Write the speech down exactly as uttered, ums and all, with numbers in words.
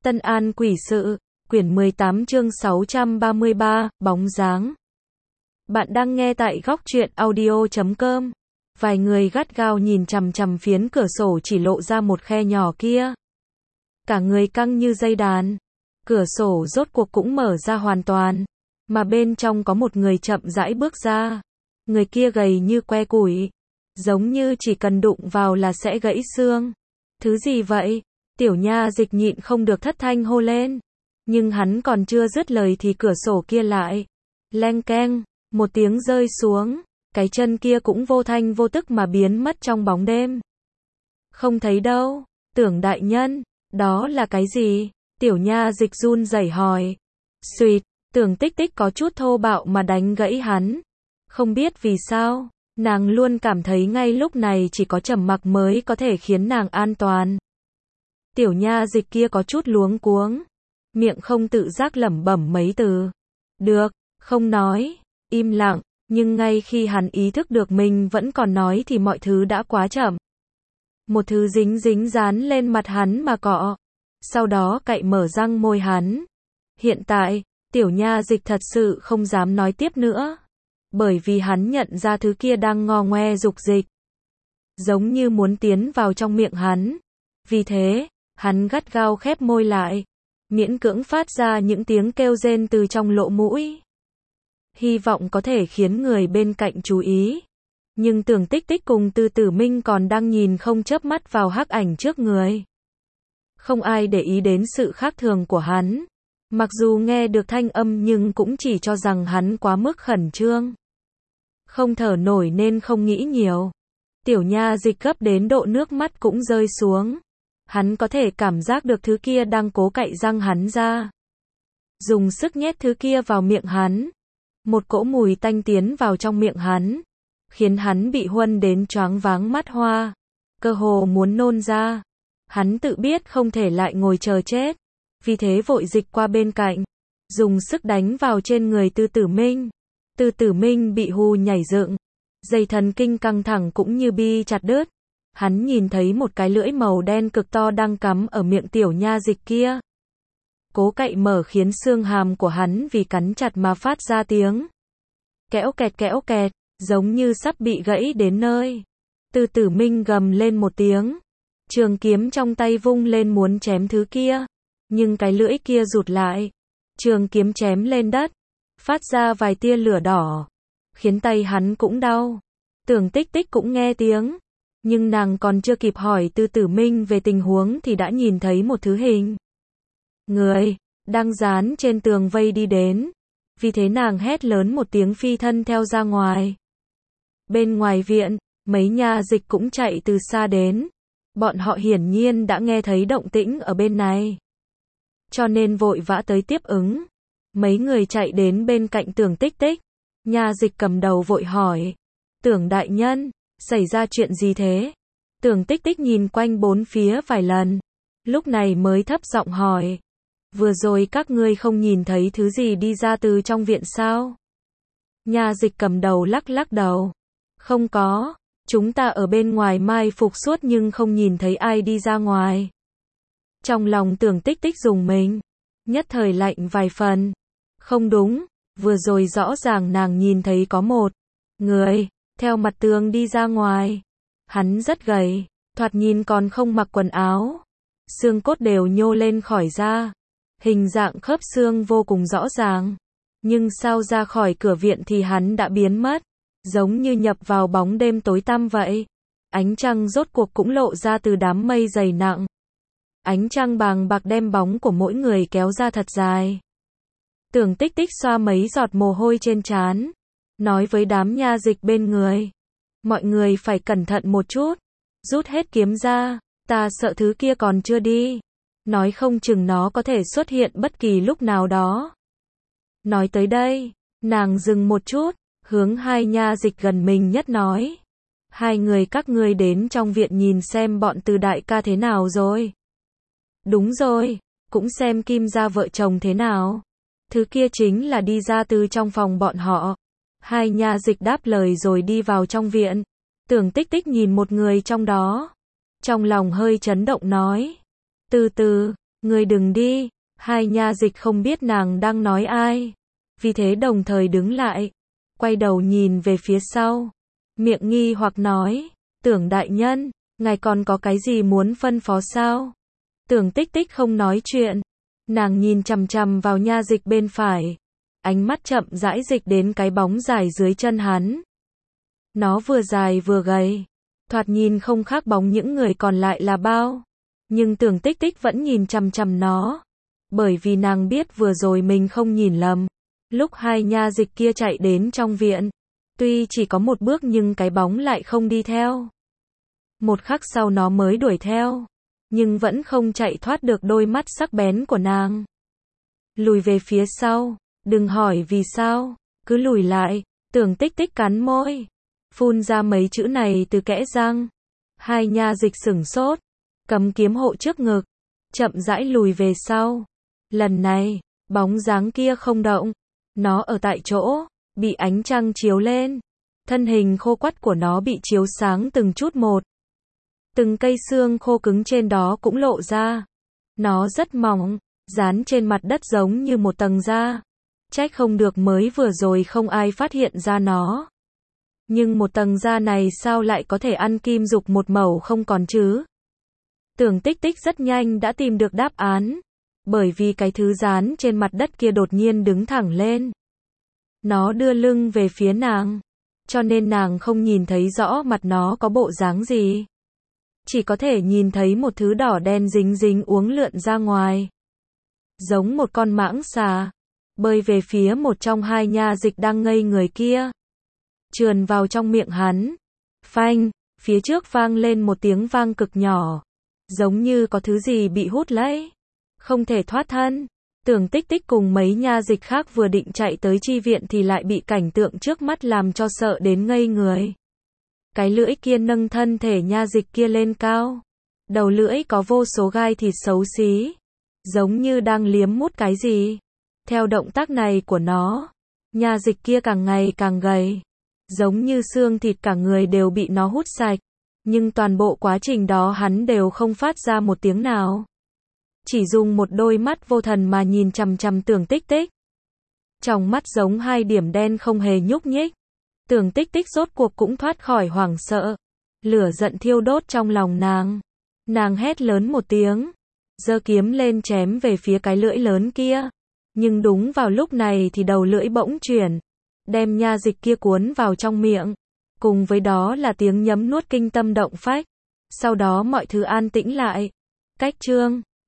Tân An Quỷ Sự, quyển mười tám chương sáu trăm ba mươi ba, bóng dáng. Bạn đang nghe tại góc truyện audio chấm com. Vài người gắt gao nhìn chằm chằm phiến cửa sổ chỉ lộ ra một khe nhỏ kia. Cả người căng như dây đàn. Cửa sổ rốt cuộc cũng mở ra hoàn toàn. Mà bên trong có một người chậm rãi bước ra. Người kia gầy như que củi. Giống như chỉ cần đụng vào là sẽ gãy xương. Thứ gì vậy? Tiểu Nha Dịch nhịn không được thất thanh hô lên. Nhưng hắn còn chưa dứt lời thì cửa sổ kia lại. Leng keng, một tiếng rơi xuống. Cái chân kia cũng vô thanh vô tức mà biến mất trong bóng đêm. Không thấy đâu. Tưởng đại nhân, đó là cái gì? Tiểu Nha Dịch run rẩy hỏi. Xuyệt, Tưởng Tích Tích có chút thô bạo mà đánh gãy hắn. Không biết vì sao, nàng luôn cảm thấy ngay lúc này chỉ có trầm mặc mới có thể khiến nàng an toàn. Tiểu Nha Dịch kia có chút luống cuống, miệng không tự giác lẩm bẩm mấy từ. Được, không nói, im lặng, nhưng ngay khi hắn ý thức được mình vẫn còn nói thì mọi thứ đã quá chậm. Một thứ dính dính dán lên mặt hắn mà cọ, sau đó cạy mở răng môi hắn. Hiện tại, Tiểu Nha Dịch thật sự không dám nói tiếp nữa, bởi vì hắn nhận ra thứ kia đang ngò ngoe dục dịch, giống như muốn tiến vào trong miệng hắn. Vì thế, hắn gắt gao khép môi lại, miễn cưỡng phát ra những tiếng kêu rên từ trong lỗ mũi. Hy vọng có thể khiến người bên cạnh chú ý. Nhưng Tưởng Tích Tích cùng Từ Tử Minh còn đang nhìn không chớp mắt vào hắc ảnh trước người. Không ai để ý đến sự khác thường của hắn. Mặc dù nghe được thanh âm nhưng cũng chỉ cho rằng hắn quá mức khẩn trương. Không thở nổi nên không nghĩ nhiều. Tiểu Nha Dịch gấp đến độ nước mắt cũng rơi xuống. Hắn có thể cảm giác được thứ kia đang cố cạy răng hắn ra. Dùng sức nhét thứ kia vào miệng hắn. Một cỗ mùi tanh tiến vào trong miệng hắn, khiến hắn bị huân đến choáng váng mắt hoa, cơ hồ muốn nôn ra. Hắn tự biết không thể lại ngồi chờ chết, vì thế vội dịch qua bên cạnh, dùng sức đánh vào trên người Từ Tử Minh. Từ Tử Minh bị hù nhảy dựng, dây thần kinh căng thẳng cũng như bi chặt đứt. Hắn nhìn thấy một cái lưỡi màu đen cực to đang cắm ở miệng Tiểu Nha Dịch kia. Cố cậy mở khiến xương hàm của hắn vì cắn chặt mà phát ra tiếng kẽo kẹt kẽo kẹt, giống như sắp bị gãy đến nơi. Từ Tử Minh gầm lên một tiếng, trường kiếm trong tay vung lên muốn chém thứ kia, nhưng cái lưỡi kia rụt lại. Trường kiếm chém lên đất, phát ra vài tia lửa đỏ, khiến tay hắn cũng đau. Tưởng Tích Tích cũng nghe tiếng, nhưng nàng còn chưa kịp hỏi Từ Tử Minh về tình huống thì đã nhìn thấy một thứ hình người đang dán trên tường vây đi đến. Vì thế nàng hét lớn một tiếng phi thân theo ra ngoài. Bên ngoài viện, mấy nha dịch cũng chạy từ xa đến. Bọn họ hiển nhiên đã nghe thấy động tĩnh ở bên này, cho nên vội vã tới tiếp ứng. Mấy người chạy đến bên cạnh Tưởng Tích Tích. Nha dịch cầm đầu vội hỏi, Tưởng đại nhân, xảy ra chuyện gì thế? Tưởng Tích Tích nhìn quanh bốn phía vài lần, lúc này mới thấp giọng hỏi, vừa rồi các ngươi không nhìn thấy thứ gì đi ra từ trong viện sao? Nha dịch cầm đầu lắc lắc đầu, không có, chúng ta ở bên ngoài mai phục suốt nhưng không nhìn thấy ai đi ra ngoài. Trong lòng Tưởng Tích Tích rùng mình, nhất thời lạnh vài phần. Không đúng, vừa rồi rõ ràng nàng nhìn thấy có một người theo mặt tường đi ra ngoài. Hắn rất gầy, thoạt nhìn còn không mặc quần áo, xương cốt đều nhô lên khỏi da, hình dạng khớp xương vô cùng rõ ràng. Nhưng sao ra khỏi cửa viện thì hắn đã biến mất, giống như nhập vào bóng đêm tối tăm vậy. Ánh trăng rốt cuộc cũng lộ ra từ đám mây dày nặng. Ánh trăng bàng bạc đem bóng của mỗi người kéo ra thật dài. Tưởng Tích Tích xoa mấy giọt mồ hôi trên trán, nói với đám nha dịch bên người, mọi người phải cẩn thận một chút, rút hết kiếm ra, ta sợ thứ kia còn chưa đi, nói không chừng nó có thể xuất hiện bất kỳ lúc nào đó. Nói tới đây, nàng dừng một chút, hướng hai nha dịch gần mình nhất nói, hai người các ngươi đến trong viện nhìn xem bọn Từ đại ca thế nào rồi. Đúng rồi, cũng xem Kim gia vợ chồng thế nào. Thứ kia chính là đi ra từ trong phòng bọn họ. Hai nha dịch đáp lời rồi đi vào trong viện. Tưởng Tích Tích nhìn một người trong đó, trong lòng hơi chấn động nói, từ từ, Ngươi đừng đi. Hai nha dịch không biết nàng đang nói ai, vì thế đồng thời đứng lại, quay đầu nhìn về phía sau, miệng nghi hoặc nói, Tưởng đại nhân, ngài còn có cái gì muốn phân phó sao? Tưởng Tích Tích không nói chuyện, nàng nhìn chằm chằm vào nha dịch bên phải, ánh mắt chậm rãi dịch đến cái bóng dài dưới chân hắn. Nó vừa dài vừa gầy, thoạt nhìn không khác bóng những người còn lại là bao, nhưng Tưởng Tích Tích vẫn nhìn chằm chằm nó, bởi vì nàng biết vừa rồi mình không nhìn lầm. Lúc hai nha dịch kia chạy đến trong viện, tuy chỉ có một bước nhưng cái bóng lại không đi theo. Một khắc sau nó mới đuổi theo, nhưng vẫn không chạy thoát được đôi mắt sắc bén của nàng. Lùi về phía sau, đừng hỏi vì sao, cứ lùi lại. Tưởng Tích Tích cắn môi, phun ra mấy chữ này từ kẽ răng. Hai nha dịch sửng sốt, cầm kiếm hộ trước ngực, chậm rãi lùi về sau. Lần này, bóng dáng kia không động, nó ở tại chỗ, bị ánh trăng chiếu lên. Thân hình khô quắt của nó bị chiếu sáng từng chút một. Từng cây xương khô cứng trên đó cũng lộ ra. Nó rất mỏng, dán trên mặt đất giống như một tầng da. Trách không được mới vừa rồi không ai phát hiện ra nó. Nhưng một tầng da này sao lại có thể ăn kim dục một mẩu không còn chứ? Tưởng Tích Tích rất nhanh đã tìm được đáp án. Bởi vì cái thứ dán trên mặt đất kia đột nhiên đứng thẳng lên. Nó đưa lưng về phía nàng, cho nên nàng không nhìn thấy rõ mặt nó có bộ dáng gì. Chỉ có thể nhìn thấy một thứ đỏ đen dính dính uốn lượn ra ngoài. Giống một con mãng xà, bơi về phía một trong hai nha dịch đang ngây người kia. Trườn vào trong miệng hắn. Phanh, phía trước vang lên một tiếng vang cực nhỏ. Giống như có thứ gì bị hút lấy. Không thể thoát thân. Tưởng Tích Tích cùng mấy nha dịch khác vừa định chạy tới chi viện thì lại bị cảnh tượng trước mắt làm cho sợ đến ngây người. Cái lưỡi kia nâng thân thể nha dịch kia lên cao. Đầu lưỡi có vô số gai thịt xấu xí, giống như đang liếm mút cái gì. Theo động tác này của nó, nha dịch kia càng ngày càng gầy, giống như xương thịt cả người đều bị nó hút sạch. Nhưng toàn bộ quá trình đó hắn đều không phát ra một tiếng nào. Chỉ dùng một đôi mắt vô thần mà nhìn chằm chằm Tưởng Tích Tích. Trong mắt giống hai điểm đen không hề nhúc nhích. Tưởng Tích Tích rốt cuộc cũng thoát khỏi hoảng sợ. Lửa giận thiêu đốt trong lòng nàng. Nàng hét lớn một tiếng, giơ kiếm lên chém về phía cái lưỡi lớn kia. Nhưng đúng vào lúc này thì đầu lưỡi bỗng chuyển, đem nha dịch kia cuốn vào trong miệng. Cùng với đó là tiếng nhấm nuốt kinh tâm động phách. Sau đó mọi thứ an tĩnh lại. Cách chương